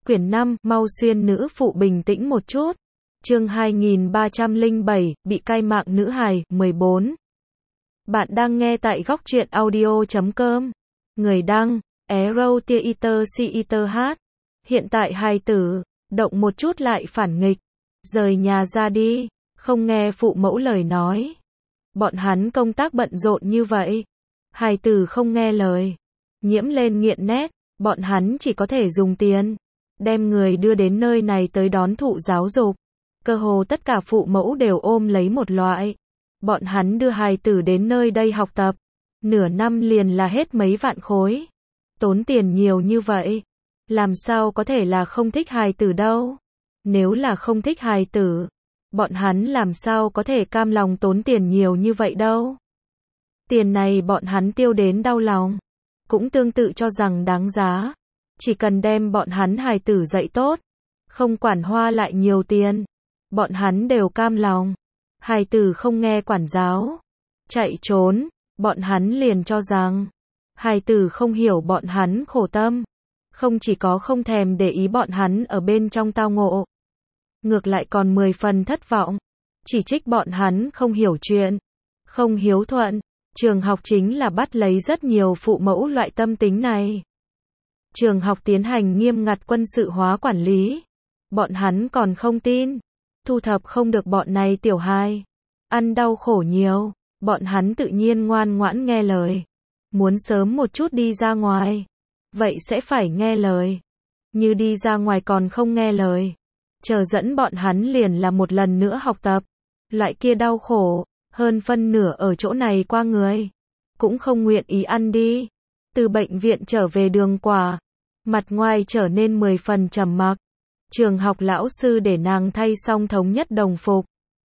Quyển 5, mau xuyên nữ phụ bình tĩnh một chút. Chương 2307, bị cai mạng nữ hài, 14. Bạn đang nghe tại góc truyện audio.com. Người đăng, Arrow Theater Theater H. Hiện tại hài tử, động một chút lại phản nghịch. Rời nhà ra đi, không nghe phụ mẫu lời nói. Bọn hắn công tác bận rộn như vậy. Hài tử không nghe lời. Nhiễm lên nghiện nét, bọn hắn chỉ có thể dùng tiền. Đem người đưa đến nơi này tới đón thụ giáo dục. Cơ hồ tất cả phụ mẫu đều ôm lấy một loại. Bọn hắn đưa hài tử đến nơi đây học tập. Nửa năm liền là hết mấy vạn khối. Tốn tiền nhiều như vậy. Làm sao có thể là không thích hài tử đâu. Nếu là không thích hài tử, bọn hắn làm sao có thể cam lòng tốn tiền nhiều như vậy đâu. Tiền này bọn hắn tiêu đến đau lòng. Cũng tương tự cho rằng đáng giá. Chỉ cần đem bọn hắn hài tử dạy tốt, không quản hoa lại nhiều tiền, bọn hắn đều cam lòng. Hài tử không nghe quản giáo, chạy trốn, bọn hắn liền cho rằng hài tử không hiểu bọn hắn khổ tâm, không chỉ có không thèm để ý bọn hắn ở bên trong tao ngộ, ngược lại còn 10 phần thất vọng, chỉ trích bọn hắn không hiểu chuyện, không hiếu thuận. Trường học chính là bắt lấy rất nhiều phụ mẫu loại tâm tính này. Trường học tiến hành nghiêm ngặt quân sự hóa quản lý. Bọn hắn còn không tin. Thu thập không được bọn này tiểu hài. Ăn đau khổ nhiều. Bọn hắn tự nhiên ngoan ngoãn nghe lời. Muốn sớm một chút đi ra ngoài. Vậy sẽ phải nghe lời. Như đi ra ngoài còn không nghe lời. Chờ dẫn bọn hắn liền là một lần nữa học tập. Loại kia đau khổ. Hơn phân nửa ở chỗ này qua người. Cũng không nguyện ý ăn đi. Từ bệnh viện trở về Đường Quả. Mặt ngoài trở nên 10 phần trầm mặc. Trường học lão sư để nàng thay xong thống nhất đồng phục.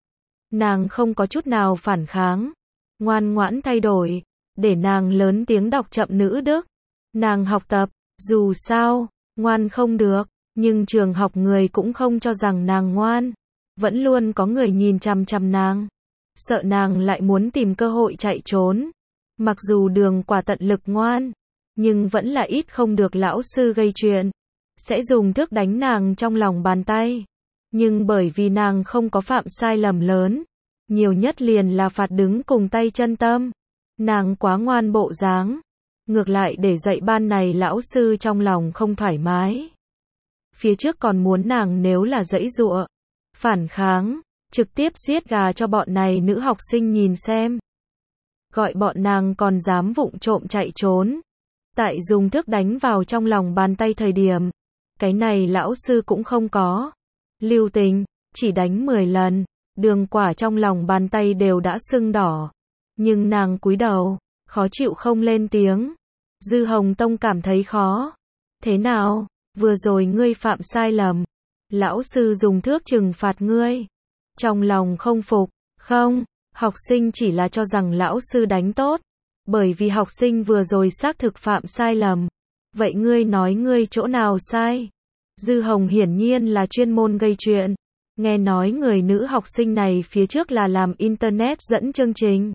Nàng không có chút nào phản kháng. Ngoan ngoãn thay đổi. Để nàng lớn tiếng đọc chậm nữ đức. Nàng học tập. Dù sao, ngoan không được. Nhưng trường học người cũng không cho rằng nàng ngoan. Vẫn luôn có người nhìn chằm chằm nàng. Sợ nàng lại muốn tìm cơ hội chạy trốn. Mặc dù Đường Quả tận lực ngoan, nhưng vẫn là ít không được lão sư gây chuyện. Sẽ dùng thước đánh nàng trong lòng bàn tay. Nhưng bởi vì nàng không có phạm sai lầm lớn, nhiều nhất liền là phạt đứng cùng tay chân tâm. Nàng quá ngoan bộ dáng. Ngược lại để dạy ban này lão sư trong lòng không thoải mái. Phía trước còn muốn nàng nếu là giãy giụa, phản kháng, trực tiếp giết gà cho bọn này nữ học sinh nhìn xem. Gọi bọn nàng còn dám vụng trộm chạy trốn. Tại dùng thước đánh vào trong lòng bàn tay thời điểm. Cái này lão sư cũng không có lưu tình, chỉ đánh 10 lần. Đường Quả trong lòng bàn tay đều đã sưng đỏ. Nhưng nàng cúi đầu, khó chịu không lên tiếng. Dư Hồng Tông cảm thấy khó. Thế nào, vừa rồi ngươi phạm sai lầm. Lão sư dùng thước trừng phạt ngươi. Trong lòng không phục, không, học sinh chỉ là cho rằng lão sư đánh tốt. Bởi vì học sinh vừa rồi xác thực phạm sai lầm. Vậy ngươi nói ngươi chỗ nào sai? Dư Hồng hiển nhiên là chuyên môn gây chuyện. Nghe nói người nữ học sinh này phía trước là làm internet dẫn chương trình.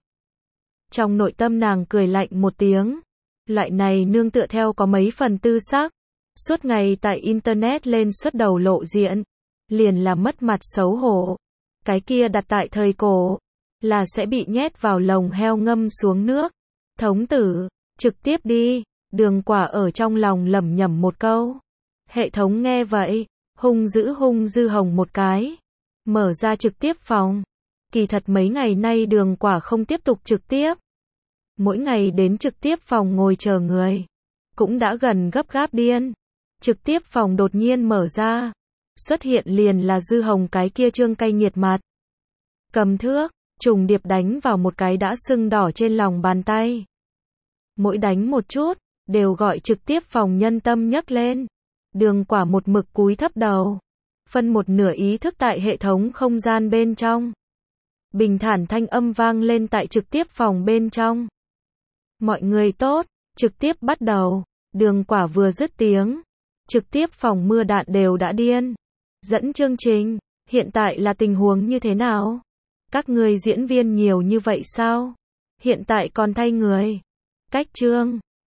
Trong nội tâm nàng cười lạnh một tiếng. Loại này nương tựa theo có mấy phần tư sắc. Suốt ngày tại internet lên xuất đầu lộ diện. Liền là mất mặt xấu hổ. Cái kia đặt tại thời cổ. Là sẽ bị nhét vào lồng heo ngâm xuống nước. Thống tử, trực tiếp đi. Đường Quả ở trong lòng lẩm nhẩm một câu. Hệ thống nghe vậy, hung dữ hung Dư Hồng một cái. Mở ra trực tiếp phòng. Kỳ thật mấy ngày nay Đường Quả không tiếp tục trực tiếp. Mỗi ngày đến trực tiếp phòng ngồi chờ người. Cũng đã gần gấp gáp điên. Trực tiếp phòng đột nhiên mở ra. Xuất hiện liền là Dư Hồng cái kia trương cay nghiệt mặt. Cầm thước, trùng điệp đánh vào một cái đã sưng đỏ trên lòng bàn tay. Mỗi đánh một chút, đều gọi trực tiếp phòng nhân tâm nhấc lên. Đường Quả một mực cúi thấp đầu. Phân một nửa ý thức tại hệ thống không gian bên trong. Bình thản thanh âm vang lên tại trực tiếp phòng bên trong. Mọi người tốt, trực tiếp bắt đầu. Đường Quả vừa dứt tiếng. Trực tiếp phòng mưa đạn đều đã điên. Dẫn chương trình, hiện tại là tình huống như thế nào? Các người diễn viên nhiều như vậy sao? Hiện tại còn thay người. Cách chương.